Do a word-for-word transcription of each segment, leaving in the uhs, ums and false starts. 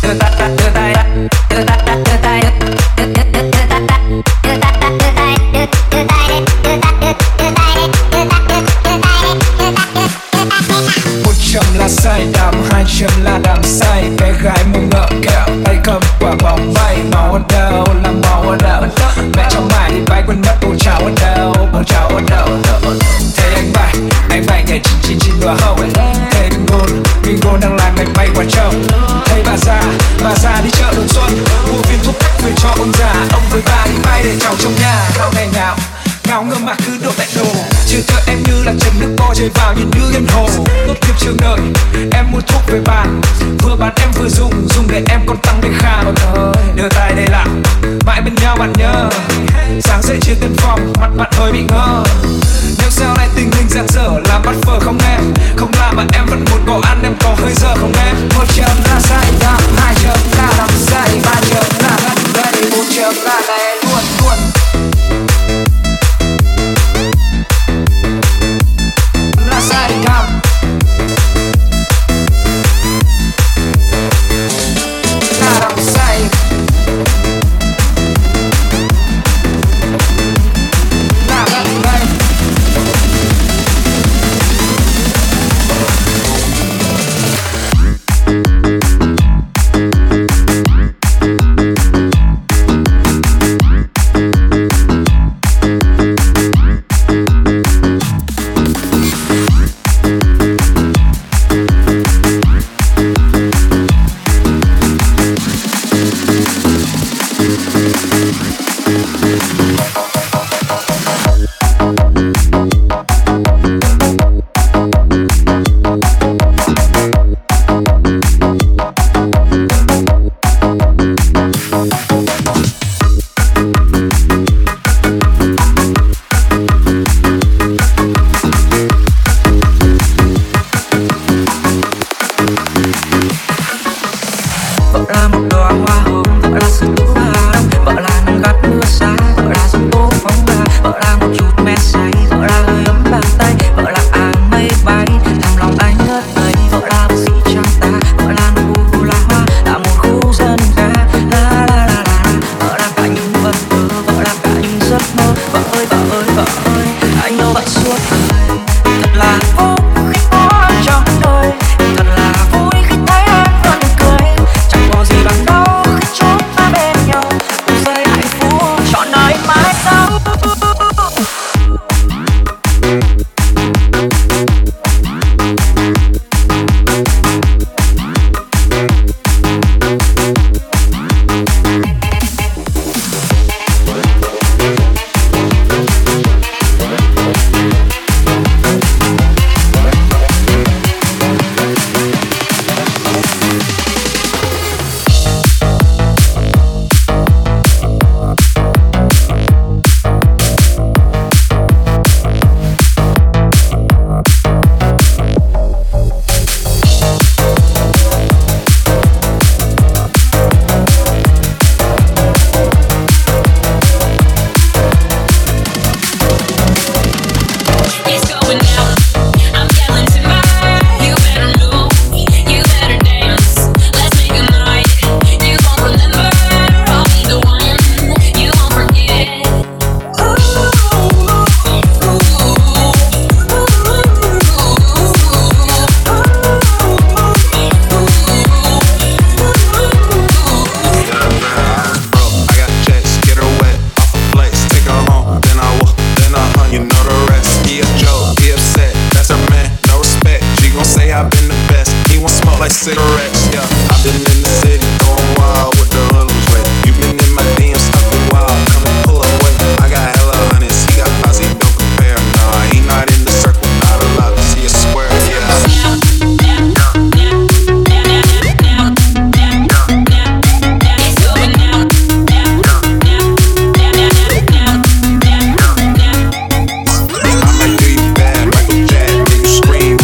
cigarettes, yeah. I've been in the city, going wild with the hoodlums way. You been in my D M, stuck in wild, come and pull away. I got hella hundreds, he got posse, don't compare. Nah, he not in the circle, not allowed to see a square, yeah.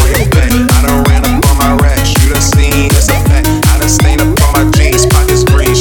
Screen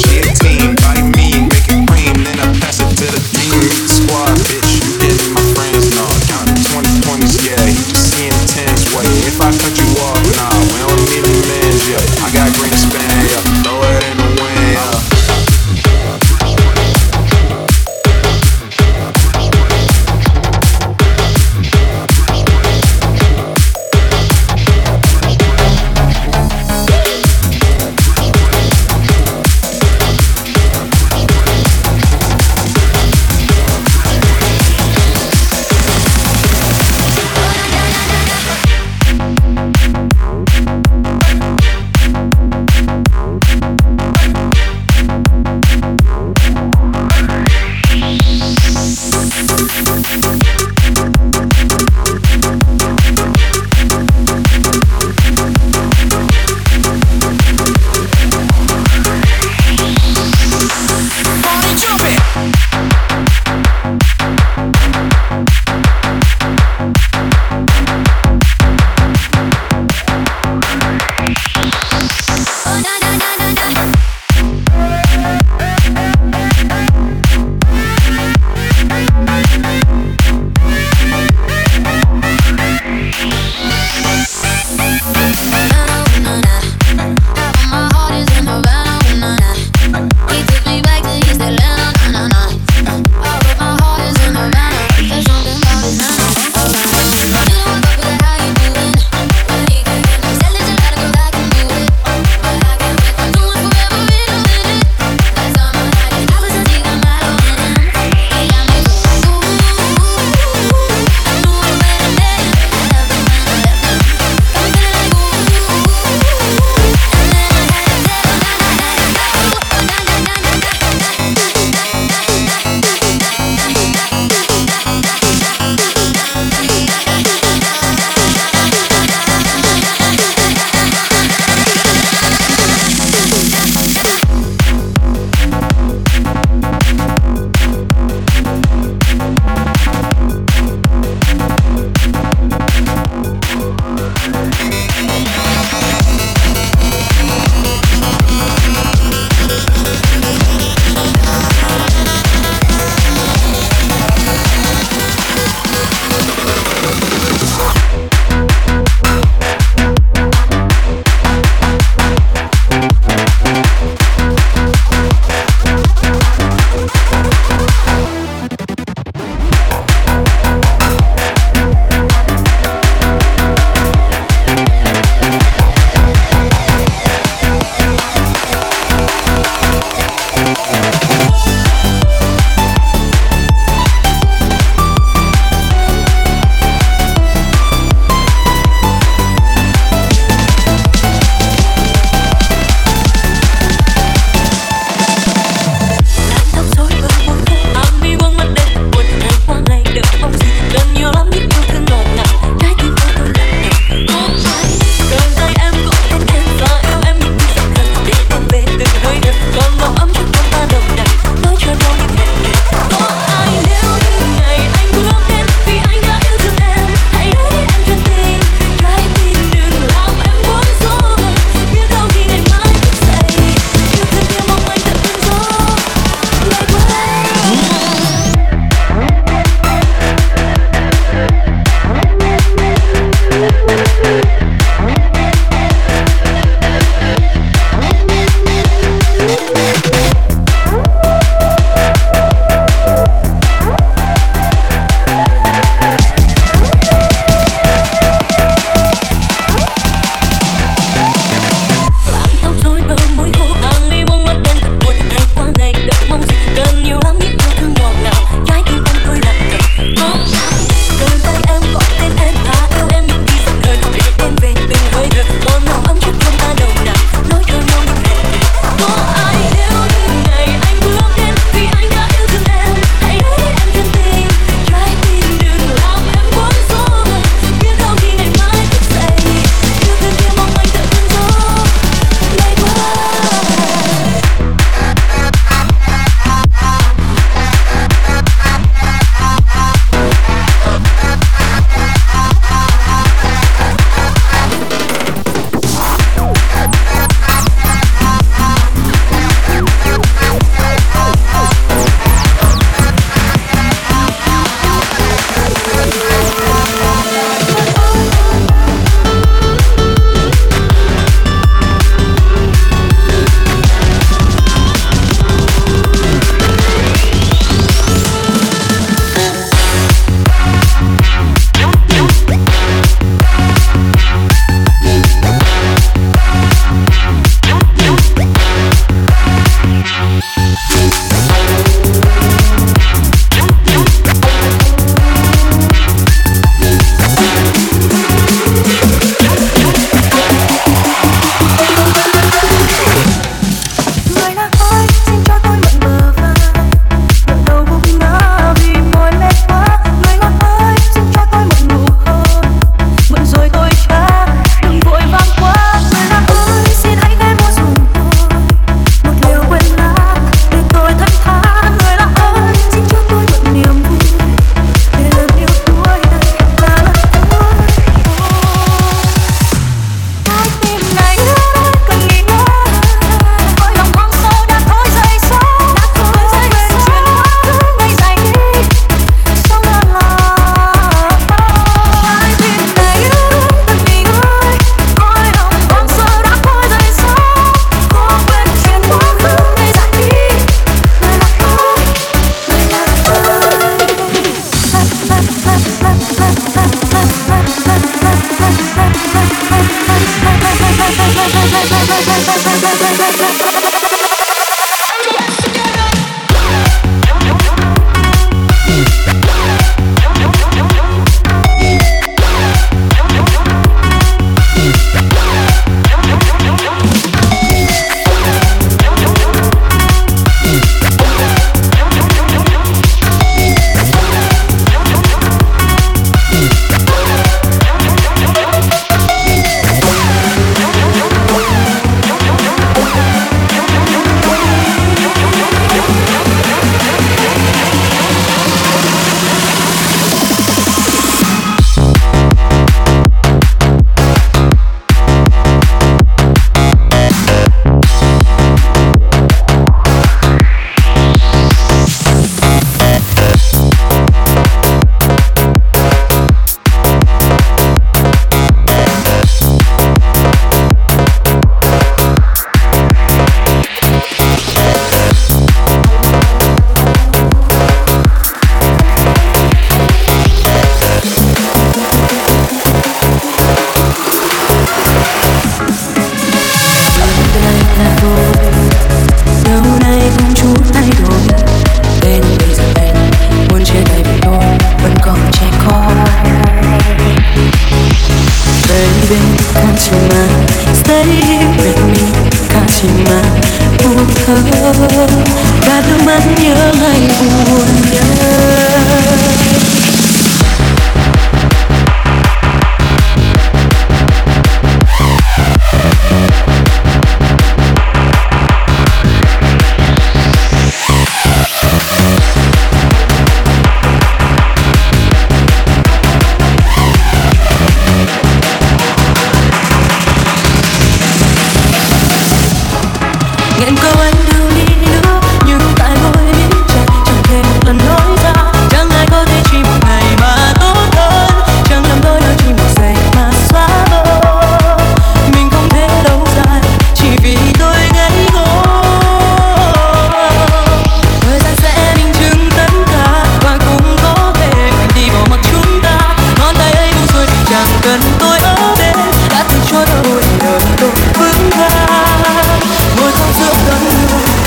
Tôi đã từ chối đời đời tôi vững vàng ngồi trong giữa cơn mưa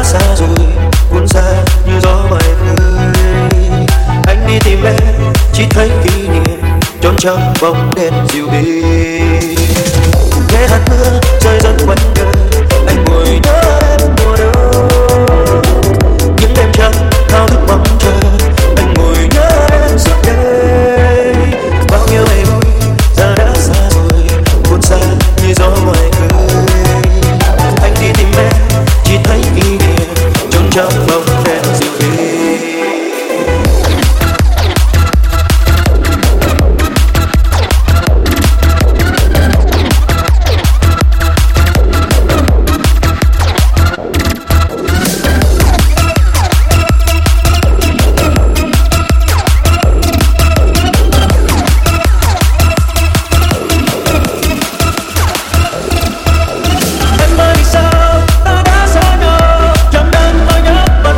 xa rồi, cuốn xa như gió ngoài khơi. Anh đi tìm em, chỉ thấy kỷ niệm trốn trong bóng đêm dịu êm. Nghe hạt mưa rơi rất quanh đời, anh ngồi nhớ em mùa đông. Những đêm trăng thao thức mong chờ, anh ngồi nhớ em suốt đời. Bao nhiêu ngày vui giờ đã xa rồi, cuốn xa như gió ngoài khơi. Anh đi tìm em, chỉ thấy kỷ niệm trốn trong bóng đêm dịu êm. Hãy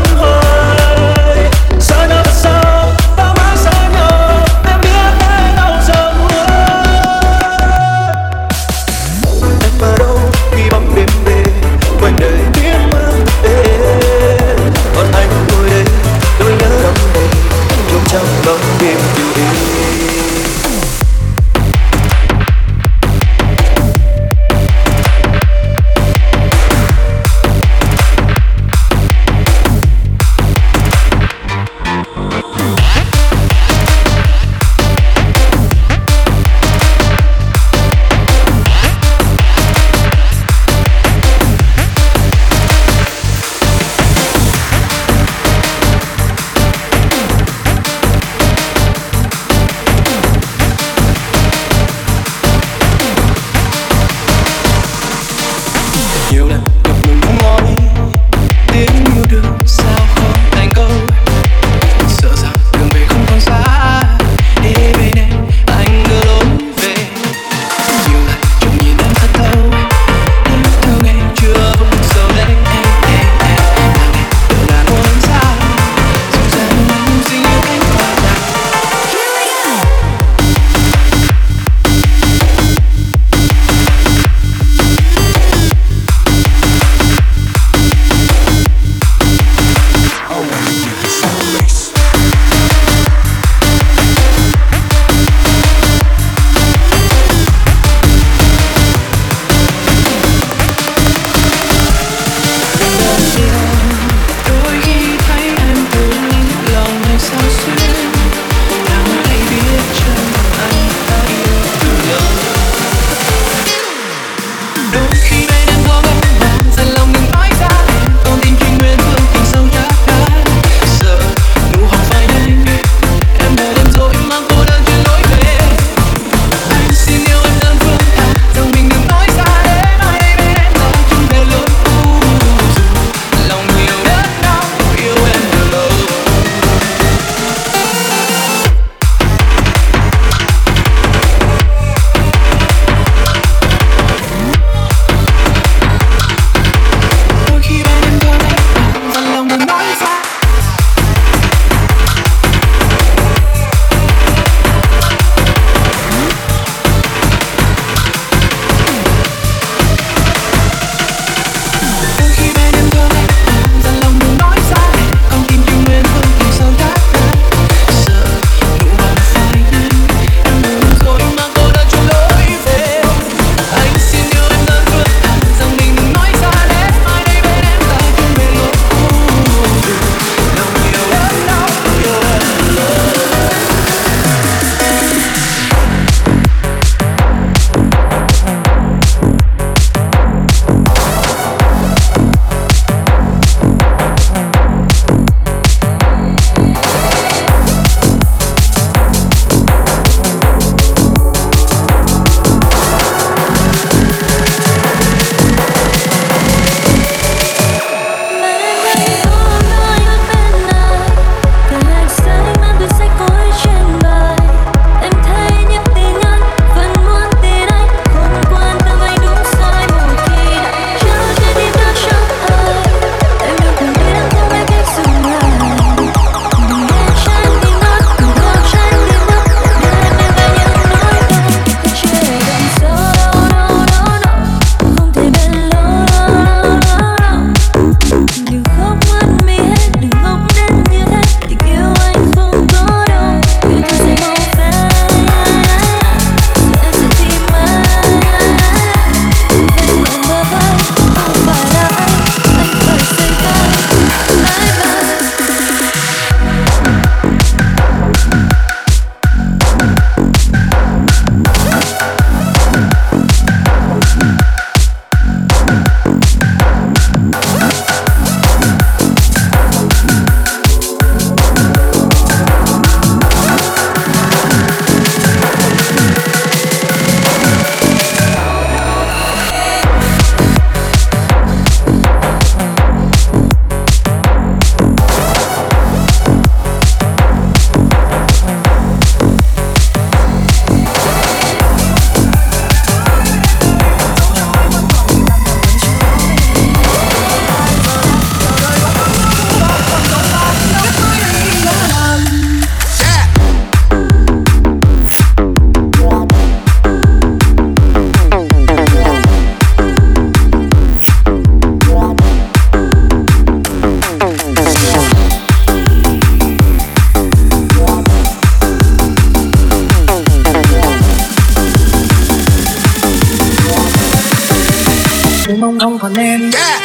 còn em. Yeah.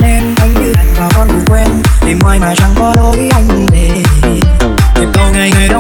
Mà chẳng có lối anh về nhịp cầu ngày ngày đó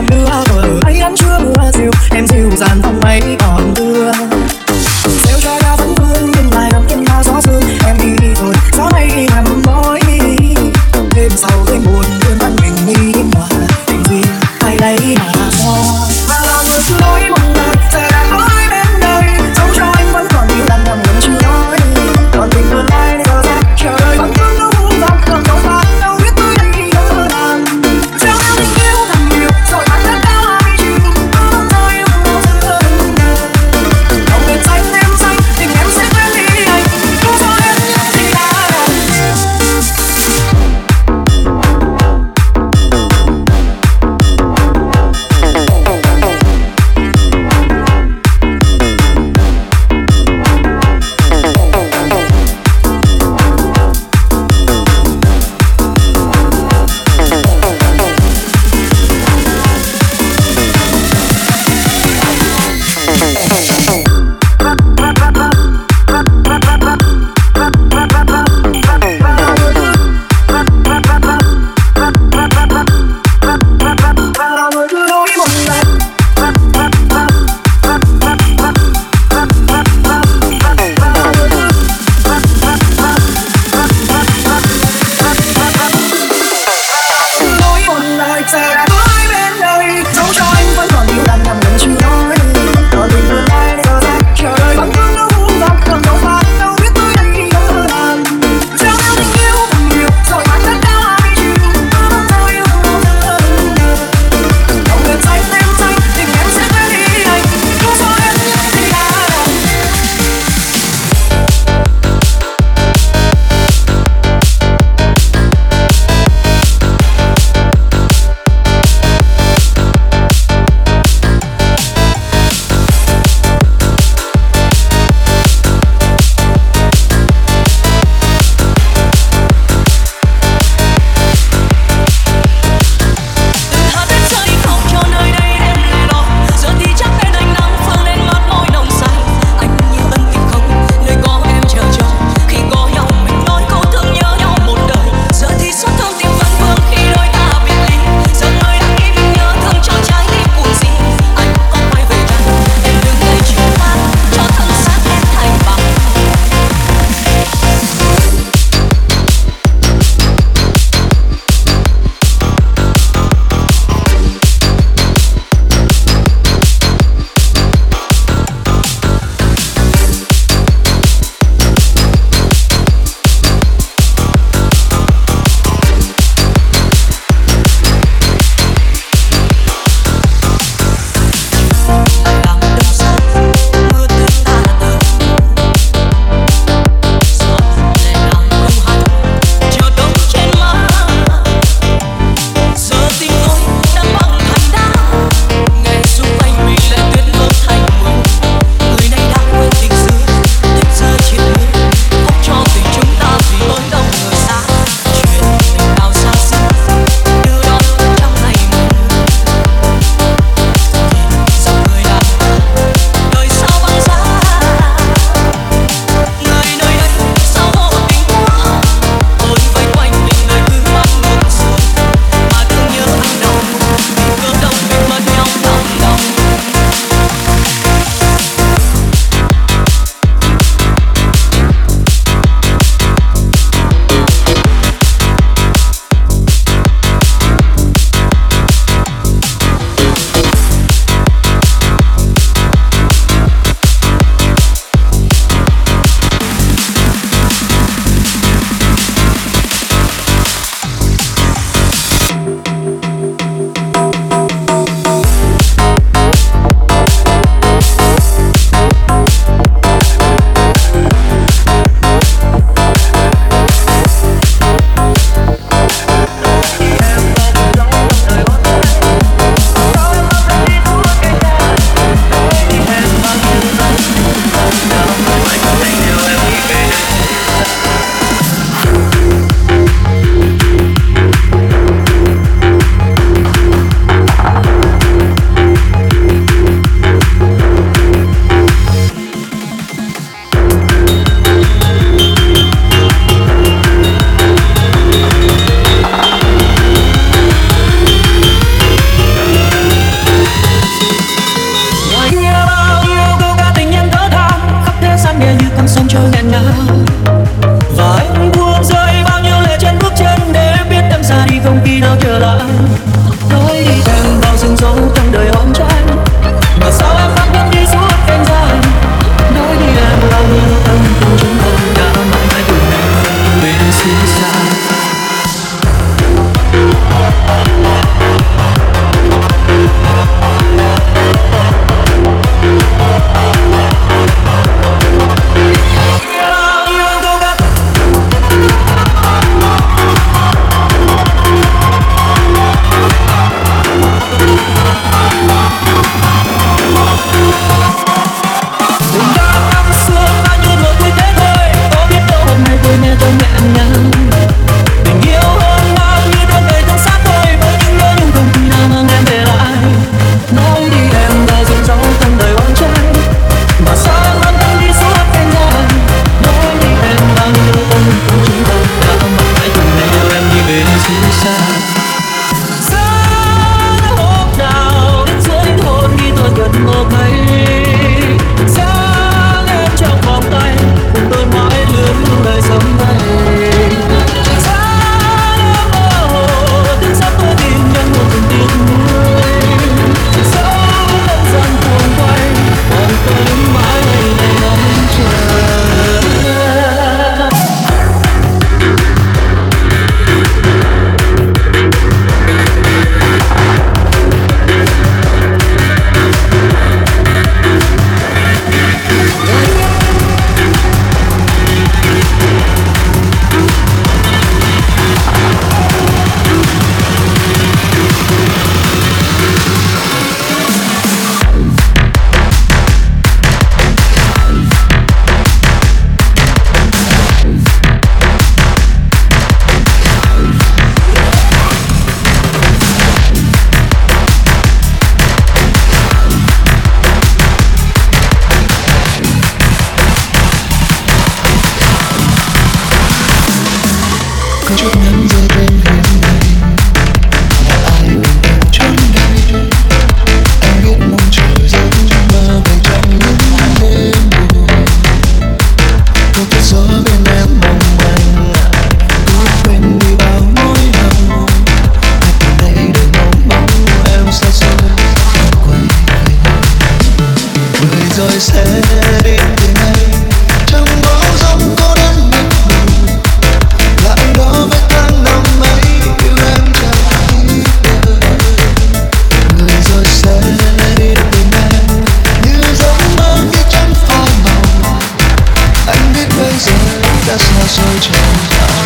có chút ngắn rơi bên hiên này là ai ùn tàn trong đây anh biết mong chờ giấc mơ về trong những đêm buồn có chút gió bên em mong manh ước quên đi bao nỗi đau ai từ đây để mong mong em xa xôi quay về người rồi sẽ đi từ nay trong bão giông cô đơn mịt mù là anh đó với tháng năm ấy yêu em chẳng biết đời người rồi sẽ đi từ nay như giấc mơ khi chẳng phai màu anh biết bây giờ đã xa xôi trong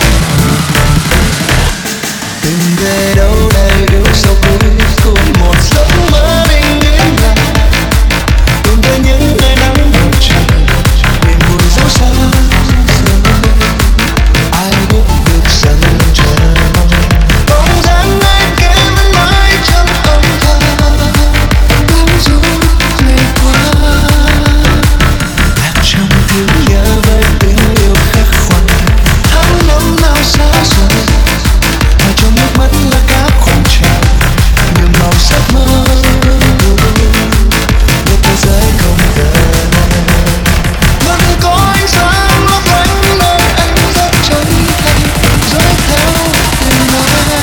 tìm về đâu đây yêu sâu cuối cùng một giấc mơ bình yên lặng tìm về những ngày nắng đầu trời niềm vui dấu xa rồi ai biết được rằng chờ mong bóng dáng ai kia vẫn mãi trong âm thầm bám rút ngày qua lạc trong thương nhớ với tình yêu khắc khoải tháng năm nào xa rồi mà trong nước mắt là các khoảng trào nhiều màu sắc mơ một thế giới không tờ vẫn có ánh sáng lấp lánh nơi anh rất chân thành dõi theo từng ngày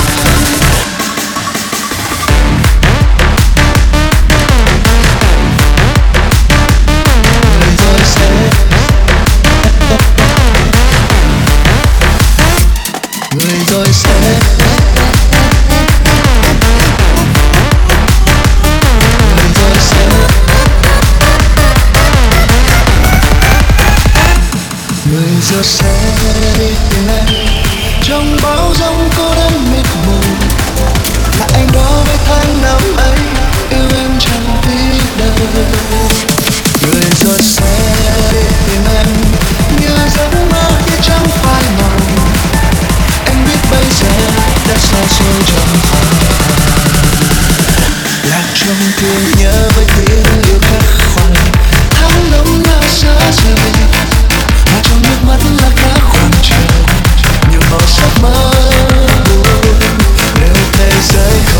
người rồi sẽ người rồi sẽ người rồi sẽ người rồi sẽ đi từ nay trong bão giông cô đơn mịt mù là anh đó với tháng năm ấy yêu em chẳng biết đời người rồi sẽ đi tìm em như giấc mơ khi chẳng phai màu anh biết bây giờ đã xa xôi trong phai lạc trong thương nhớ với tiếng yêu khắc khoải tháng năm nào xa rời mà trong nước mắt là các khoảng trời nhiều màu sắc mơ buồn nếu thế giới không